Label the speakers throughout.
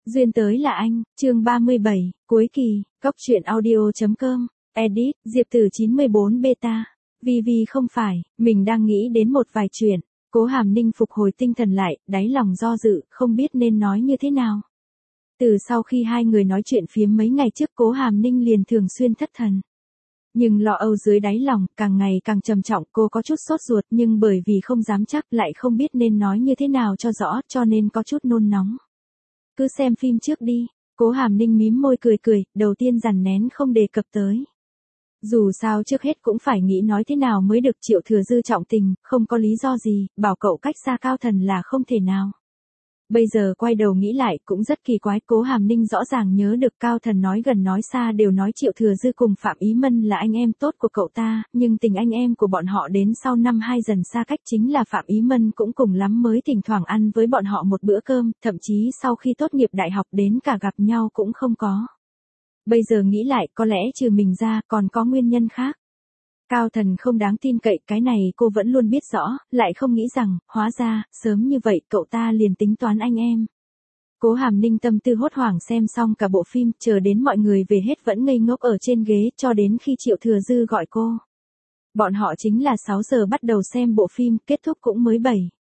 Speaker 1: Duyên tới là anh, chương 37, cuối kỳ, Cóc truyện audio.com, edit, Diệp Tử 914 beta. Vì không phải, mình đang nghĩ đến một vài chuyện. Cố Hàm Ninh phục hồi tinh thần lại, đáy lòng do dự, không biết nên nói như thế nào. Từ sau khi hai người nói chuyện phiếm mấy ngày trước, Cố Hàm Ninh liền thường xuyên thất thần. Nhưng lo âu dưới đáy lòng, càng ngày càng trầm trọng, cô có chút sốt ruột nhưng bởi vì không dám chắc lại không biết nên nói như thế nào cho rõ, cho nên có chút nôn nóng. Cứ xem phim trước đi, Cố Hàm Ninh mím môi cười, đầu tiên dằn nén không đề cập tới. Dù sao trước hết cũng phải nghĩ nói thế nào mới được. Triệu Thừa Dư trọng tình, không có lý do gì, bảo cậu cách xa Cao Thần là không thể nào. Bây giờ quay đầu nghĩ lại cũng rất kỳ quái, Cố Hàm Ninh rõ ràng nhớ được Cao Thần nói gần nói xa đều nói Triệu Thừa Dư cùng Phạm Ý Mân là anh em tốt của cậu ta, nhưng tình anh em của bọn họ đến sau năm 2 dần xa cách, chính là Phạm Ý Mân cũng cùng lắm mới thỉnh thoảng ăn với bọn họ một bữa cơm, thậm chí sau khi tốt nghiệp đại học đến cả gặp nhau cũng không có. Bây giờ nghĩ lại có lẽ trừ mình ra còn có nguyên nhân khác. Cao Thần không đáng tin cậy, cái này cô vẫn luôn biết rõ, lại không nghĩ rằng, hóa ra, sớm như vậy cậu ta liền tính toán anh em. Cố Hàm Ninh tâm tư hốt hoảng xem xong cả bộ phim, chờ đến mọi người về hết vẫn ngây ngốc ở trên ghế cho đến khi Triệu Thừa Dư gọi cô. Bọn họ chính là 6 giờ bắt đầu xem bộ phim, kết thúc cũng mới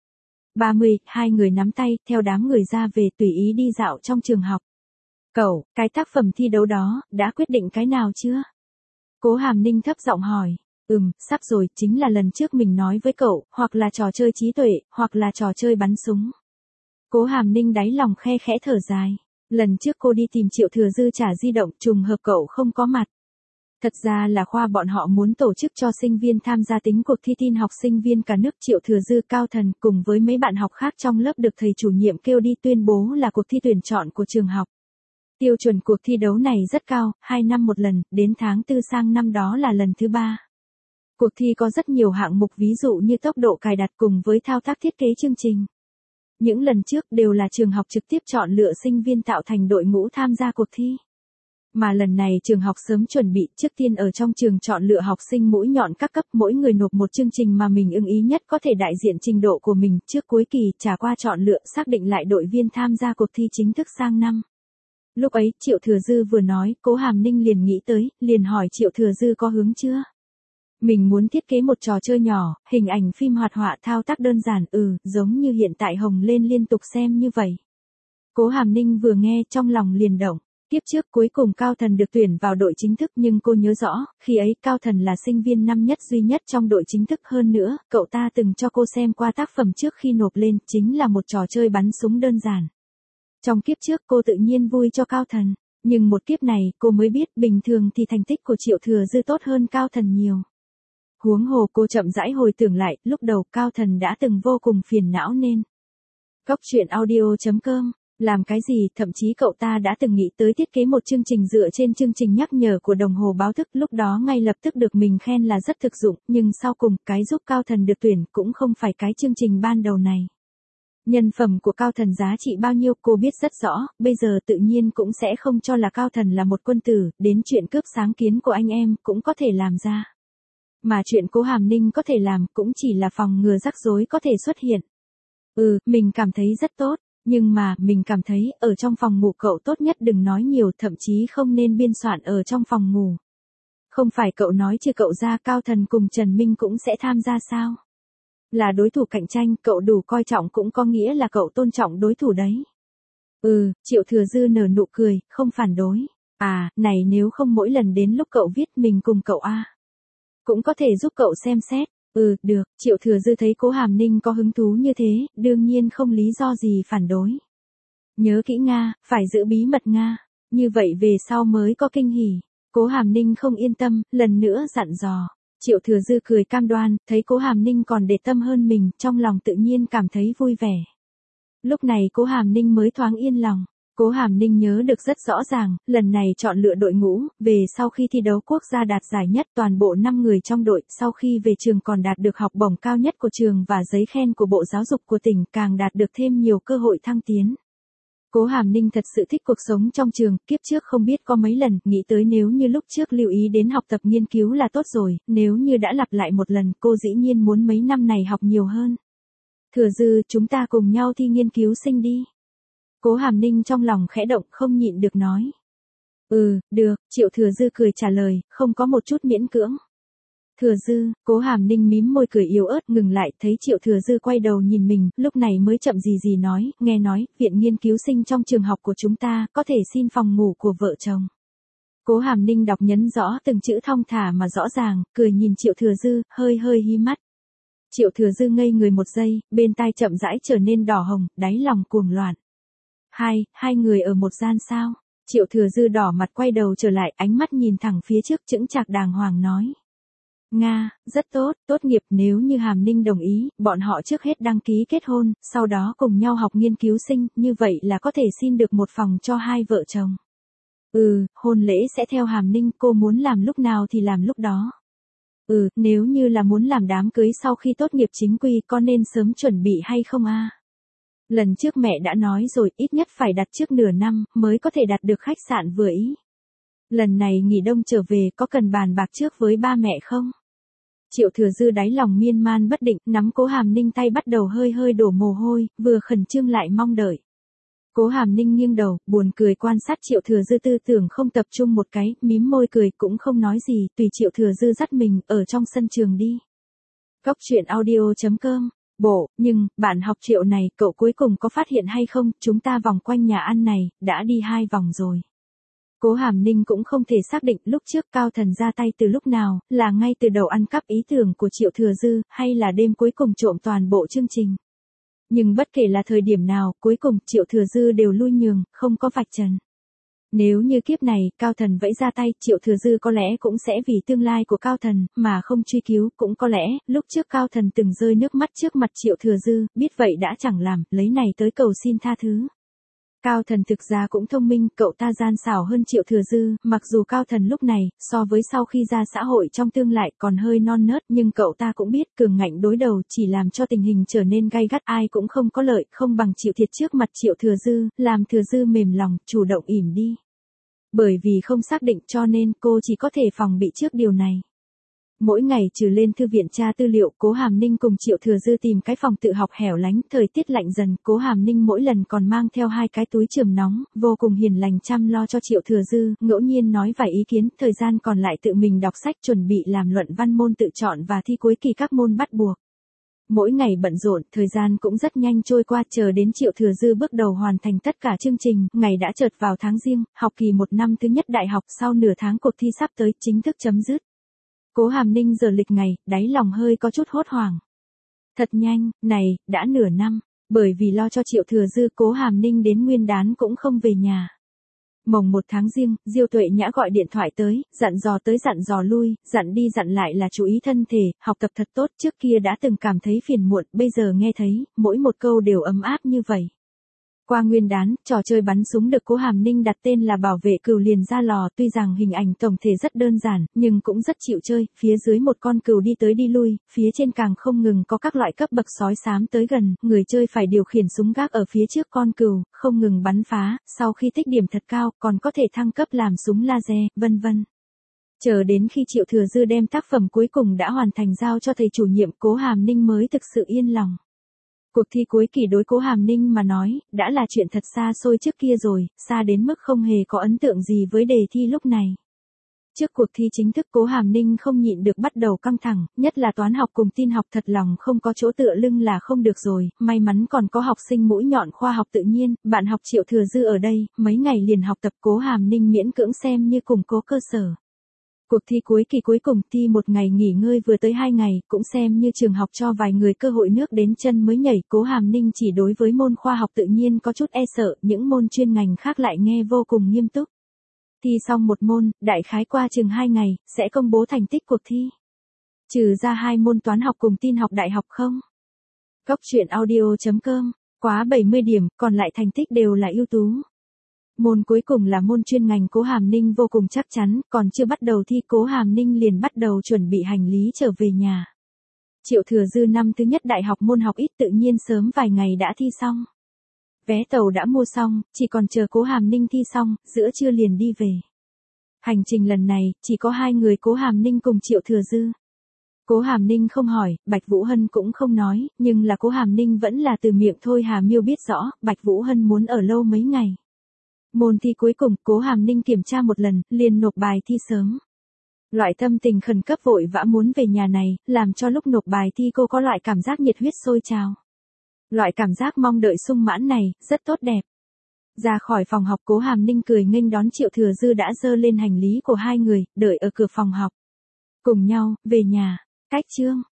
Speaker 1: 7:30, hai người nắm tay, theo đám người ra về tùy ý đi dạo trong trường học. Cậu, cái tác phẩm thi đấu đó, đã quyết định cái nào chưa? Cố Hàm Ninh thấp giọng hỏi. Sắp rồi, chính là lần trước mình nói với cậu, hoặc là trò chơi trí tuệ, hoặc là trò chơi bắn súng. Cố Hàm Ninh đáy lòng khe khẽ thở dài. Lần trước cô đi tìm Triệu Thừa Dư trả di động, trùng hợp cậu không có mặt. Thật ra là khoa bọn họ muốn tổ chức cho sinh viên tham gia tính cuộc thi tin học sinh viên cả nước. Triệu Thừa Dư, Cao Thần cùng với mấy bạn học khác trong lớp được thầy chủ nhiệm kêu đi tuyên bố là cuộc thi tuyển chọn của trường học. Tiêu chuẩn cuộc thi đấu này rất cao, 2 năm một lần, đến tháng 4 sang năm đó là lần thứ 3. Cuộc thi có rất nhiều hạng mục, ví dụ như tốc độ cài đặt cùng với thao tác thiết kế chương trình. Những lần trước đều là trường học trực tiếp chọn lựa sinh viên tạo thành đội ngũ tham gia cuộc thi. Mà lần này trường học sớm chuẩn bị, trước tiên ở trong trường chọn lựa học sinh mũi nhọn các cấp, mỗi người nộp một chương trình mà mình ưng ý nhất, có thể đại diện trình độ của mình, trước cuối kỳ trả qua chọn lựa, xác định lại đội viên tham gia cuộc thi chính thức sang năm. Lúc ấy, Triệu Thừa Dư vừa nói, Cố Hàm Ninh liền nghĩ tới, liền hỏi Triệu Thừa Dư có hướng chưa? Mình muốn thiết kế một trò chơi nhỏ, hình ảnh phim hoạt họa, thao tác đơn giản, giống như hiện tại Hồng lên liên tục xem như vậy. Cố Hàm Ninh vừa nghe trong lòng liền động. Tiếp trước cuối cùng Cao Thần được tuyển vào đội chính thức, nhưng cô nhớ rõ, khi ấy Cao Thần là sinh viên năm nhất duy nhất trong đội chính thức, hơn nữa, cậu ta từng cho cô xem qua tác phẩm trước khi nộp lên, chính là một trò chơi bắn súng đơn giản. Trong kiếp trước cô tự nhiên vui cho Cao Thần, nhưng một kiếp này cô mới biết bình thường thì thành tích của Triệu Thừa Dư tốt hơn Cao Thần nhiều. Huống hồ cô chậm rãi hồi tưởng lại, lúc đầu Cao Thần đã từng vô cùng phiền não nên. Cóc truyện audio.com, làm cái gì, thậm chí cậu ta đã từng nghĩ tới thiết kế một chương trình dựa trên chương trình nhắc nhở của đồng hồ báo thức, lúc đó ngay lập tức được mình khen là rất thực dụng, nhưng sau cùng cái giúp Cao Thần được tuyển cũng không phải cái chương trình ban đầu này. Nhân phẩm của Cao Thần giá trị bao nhiêu cô biết rất rõ, bây giờ tự nhiên cũng sẽ không cho là Cao Thần là một quân tử, đến chuyện cướp sáng kiến của anh em cũng có thể làm ra. Mà chuyện Cố Hàm Ninh có thể làm cũng chỉ là phòng ngừa rắc rối có thể xuất hiện. Mình cảm thấy rất tốt, nhưng mà mình cảm thấy ở trong phòng ngủ cậu tốt nhất đừng nói nhiều, thậm chí không nên biên soạn ở trong phòng ngủ. Không phải cậu nói trừ cậu ra Cao Thần cùng Trần Minh cũng sẽ tham gia sao? Là đối thủ cạnh tranh, cậu đủ coi trọng cũng có nghĩa là cậu tôn trọng đối thủ đấy. Triệu Thừa Dư nở nụ cười, không phản đối. Này nếu không mỗi lần đến lúc cậu viết mình cùng cậu cũng có thể giúp cậu xem xét. Được, Triệu Thừa Dư thấy Cố Hàm Ninh có hứng thú như thế, đương nhiên không lý do gì phản đối. Nhớ kỹ Nga, phải giữ bí mật Nga, như vậy về sau mới có kinh hỉ. Cố Hàm Ninh không yên tâm, lần nữa dặn dò. Triệu Thừa Dư cười cam đoan, thấy Cố Hàm Ninh còn để tâm hơn mình, trong lòng tự nhiên cảm thấy vui vẻ. Lúc này Cố Hàm Ninh mới thoáng yên lòng. Cố Hàm Ninh nhớ được rất rõ ràng, lần này chọn lựa đội ngũ, về sau khi thi đấu quốc gia đạt giải nhất, toàn bộ 5 người trong đội, sau khi về trường còn đạt được học bổng cao nhất của trường và giấy khen của Bộ Giáo dục của tỉnh, càng đạt được thêm nhiều cơ hội thăng tiến. Cố Hàm Ninh thật sự thích cuộc sống trong trường, kiếp trước không biết có mấy lần, nghĩ tới nếu như lúc trước lưu ý đến học tập nghiên cứu là tốt rồi, nếu như đã lặp lại một lần, cô dĩ nhiên muốn mấy năm này học nhiều hơn. Thừa Dư, chúng ta cùng nhau thi nghiên cứu sinh đi. Cố Hàm Ninh trong lòng khẽ động không nhịn được nói. Được, Triệu Thừa Dư cười trả lời, không có một chút miễn cưỡng. Thừa Dư, Cố Hàm Ninh mím môi cười yếu ớt ngừng lại thấy Triệu Thừa Dư quay đầu nhìn mình, lúc này mới chậm gì nói, nghe nói, viện nghiên cứu sinh trong trường học của chúng ta, có thể xin phòng ngủ của vợ chồng. Cố Hàm Ninh đọc nhấn rõ từng chữ thong thả mà rõ ràng, cười nhìn Triệu Thừa Dư, hơi hí mắt. Triệu Thừa Dư ngây người một giây, bên tai chậm rãi trở nên đỏ hồng, đáy lòng cuồng loạn. Hai người ở một gian sao? Triệu Thừa Dư đỏ mặt quay đầu trở lại, ánh mắt nhìn thẳng phía trước chững chạc đàng hoàng nói. Nga, rất tốt, tốt nghiệp nếu như Hàm Ninh đồng ý, bọn họ trước hết đăng ký kết hôn, sau đó cùng nhau học nghiên cứu sinh, như vậy là có thể xin được một phòng cho hai vợ chồng. Hôn lễ sẽ theo Hàm Ninh, cô muốn làm lúc nào thì làm lúc đó. Nếu như là muốn làm đám cưới sau khi tốt nghiệp chính quy có nên sớm chuẩn bị hay không a? Lần trước mẹ đã nói rồi, ít nhất phải đặt trước nửa năm, mới có thể đặt được khách sạn vừa ý. Lần này nghỉ đông trở về có cần bàn bạc trước với ba mẹ không? Triệu Thừa Dư đáy lòng miên man bất định, nắm Cố Hàm Ninh tay bắt đầu hơi đổ mồ hôi, vừa khẩn trương lại mong đợi. Cố Hàm Ninh nghiêng đầu, buồn cười quan sát Triệu Thừa Dư tư tưởng không tập trung một cái, mím môi cười cũng không nói gì, tùy Triệu Thừa Dư dắt mình, ở trong sân trường đi. Cóc truyện audio.com. Nhưng, bạn học Triệu này, cậu cuối cùng có phát hiện hay không, chúng ta vòng quanh nhà ăn này, đã đi 2 vòng rồi. Cố Hàm Ninh cũng không thể xác định lúc trước Cao Thần ra tay từ lúc nào, là ngay từ đầu ăn cắp ý tưởng của Triệu Thừa Dư, hay là đêm cuối cùng trộm toàn bộ chương trình. Nhưng bất kể là thời điểm nào, cuối cùng Triệu Thừa Dư đều lui nhường, không có vạch trần. Nếu như kiếp này, Cao Thần vẫy ra tay, Triệu Thừa Dư có lẽ cũng sẽ vì tương lai của Cao Thần, mà không truy cứu, cũng có lẽ, lúc trước Cao Thần từng rơi nước mắt trước mặt Triệu Thừa Dư, biết vậy đã chẳng làm, lấy này tới cầu xin tha thứ. Cao Thần thực ra cũng thông minh, cậu ta gian xảo hơn Triệu Thừa Dư, mặc dù Cao Thần lúc này, so với sau khi ra xã hội trong tương lại còn hơi non nớt, nhưng cậu ta cũng biết cường ngạnh đối đầu chỉ làm cho tình hình trở nên gay gắt, ai cũng không có lợi, không bằng chịu thiệt trước mặt Triệu Thừa Dư, làm Thừa Dư mềm lòng, chủ động ỉm đi. Bởi vì không xác định cho nên cô chỉ có thể phòng bị trước điều này. Mỗi ngày trừ lên thư viện tra tư liệu, Cố Hàm Ninh cùng Triệu Thừa Dư tìm cái phòng tự học hẻo lánh, thời tiết lạnh dần, Cố Hàm Ninh mỗi lần còn mang theo 2 cái túi chườm nóng, vô cùng hiền lành chăm lo cho Triệu Thừa Dư, ngẫu nhiên nói vài ý kiến, thời gian còn lại tự mình đọc sách chuẩn bị làm luận văn môn tự chọn và thi cuối kỳ các môn bắt buộc. Mỗi ngày bận rộn, thời gian cũng rất nhanh trôi qua, chờ đến Triệu Thừa Dư bước đầu hoàn thành tất cả chương trình, ngày đã chợt vào tháng Giêng, học kỳ 1 năm thứ nhất đại học, sau nửa tháng cuộc thi sắp tới, chính thức chấm dứt. Cố Hàm Ninh giờ lịch ngày, đáy lòng hơi có chút hốt hoảng. Thật nhanh, này, đã nửa năm, bởi vì lo cho Triệu Thừa Dư, Cố Hàm Ninh đến Nguyên Đán cũng không về nhà. Mồng 1 tháng Giêng, Diêu Tuệ Nhã gọi điện thoại dặn dò tới dặn dò lui, dặn đi dặn lại là chú ý thân thể, học tập thật tốt, trước kia đã từng cảm thấy phiền muộn, bây giờ nghe thấy, mỗi một câu đều ấm áp như vậy. Qua Nguyên Đán, trò chơi bắn súng được Cố Hàm Ninh đặt tên là Bảo vệ cừu liền ra lò, tuy rằng hình ảnh tổng thể rất đơn giản, nhưng cũng rất chịu chơi, phía dưới một con cừu đi tới đi lui, phía trên càng không ngừng có các loại cấp bậc sói xám tới gần, người chơi phải điều khiển súng gác ở phía trước con cừu, không ngừng bắn phá, sau khi tích điểm thật cao, còn có thể thăng cấp làm súng laser, vân vân. Chờ đến khi Triệu Thừa Dư đem tác phẩm cuối cùng đã hoàn thành giao cho thầy chủ nhiệm, Cố Hàm Ninh mới thực sự yên lòng. Cuộc thi cuối kỳ đối Cố Hàm Ninh mà nói, đã là chuyện thật xa xôi trước kia rồi, xa đến mức không hề có ấn tượng gì với đề thi lúc này. Trước cuộc thi chính thức Cố Hàm Ninh không nhịn được bắt đầu căng thẳng, nhất là toán học cùng tin học thật lòng không có chỗ tựa lưng là không được rồi, may mắn còn có học sinh mũi nhọn khoa học tự nhiên, bạn học Triệu Thừa Dư ở đây, mấy ngày liền học tập Cố Hàm Ninh miễn cưỡng xem như củng cố cơ sở. Cuộc thi cuối kỳ cuối cùng thi một ngày nghỉ ngơi vừa tới 2 ngày, cũng xem như trường học cho vài người cơ hội nước đến chân mới nhảy. Cố Hàm Ninh chỉ đối với môn khoa học tự nhiên có chút e sợ, những môn chuyên ngành khác lại nghe vô cùng nghiêm túc. Thi xong một môn, đại khái qua chừng 2 ngày, sẽ công bố thành tích cuộc thi. Trừ ra 2 môn toán học cùng tin học đại học không? Cóc truyện audio.com, quá 70 điểm, còn lại thành tích đều là ưu tú. Môn cuối cùng là môn chuyên ngành Cố Hàm Ninh vô cùng chắc chắn, còn chưa bắt đầu thi Cố Hàm Ninh liền bắt đầu chuẩn bị hành lý trở về nhà. Triệu Thừa Dư năm thứ nhất đại học môn học ít tự nhiên sớm vài ngày đã thi xong. Vé tàu đã mua xong, chỉ còn chờ Cố Hàm Ninh thi xong, giữa trưa liền đi về. Hành trình lần này, chỉ có 2 người Cố Hàm Ninh cùng Triệu Thừa Dư. Cố Hàm Ninh không hỏi, Bạch Vũ Hân cũng không nói, nhưng là Cố Hàm Ninh vẫn là từ miệng Thôi Hà Miêu biết rõ, Bạch Vũ Hân muốn ở lâu mấy ngày. Môn thi cuối cùng, Cố Hàm Ninh kiểm tra một lần, liền nộp bài thi sớm. Loại tâm tình khẩn cấp vội vã muốn về nhà này, làm cho lúc nộp bài thi cô có loại cảm giác nhiệt huyết sôi trào. Loại cảm giác mong đợi sung mãn này, rất tốt đẹp. Ra khỏi phòng học, Cố Hàm Ninh cười nghênh đón Triệu Thừa Dư đã dơ lên hành lý của hai người, đợi ở cửa phòng học. Cùng nhau, về nhà. Cách chương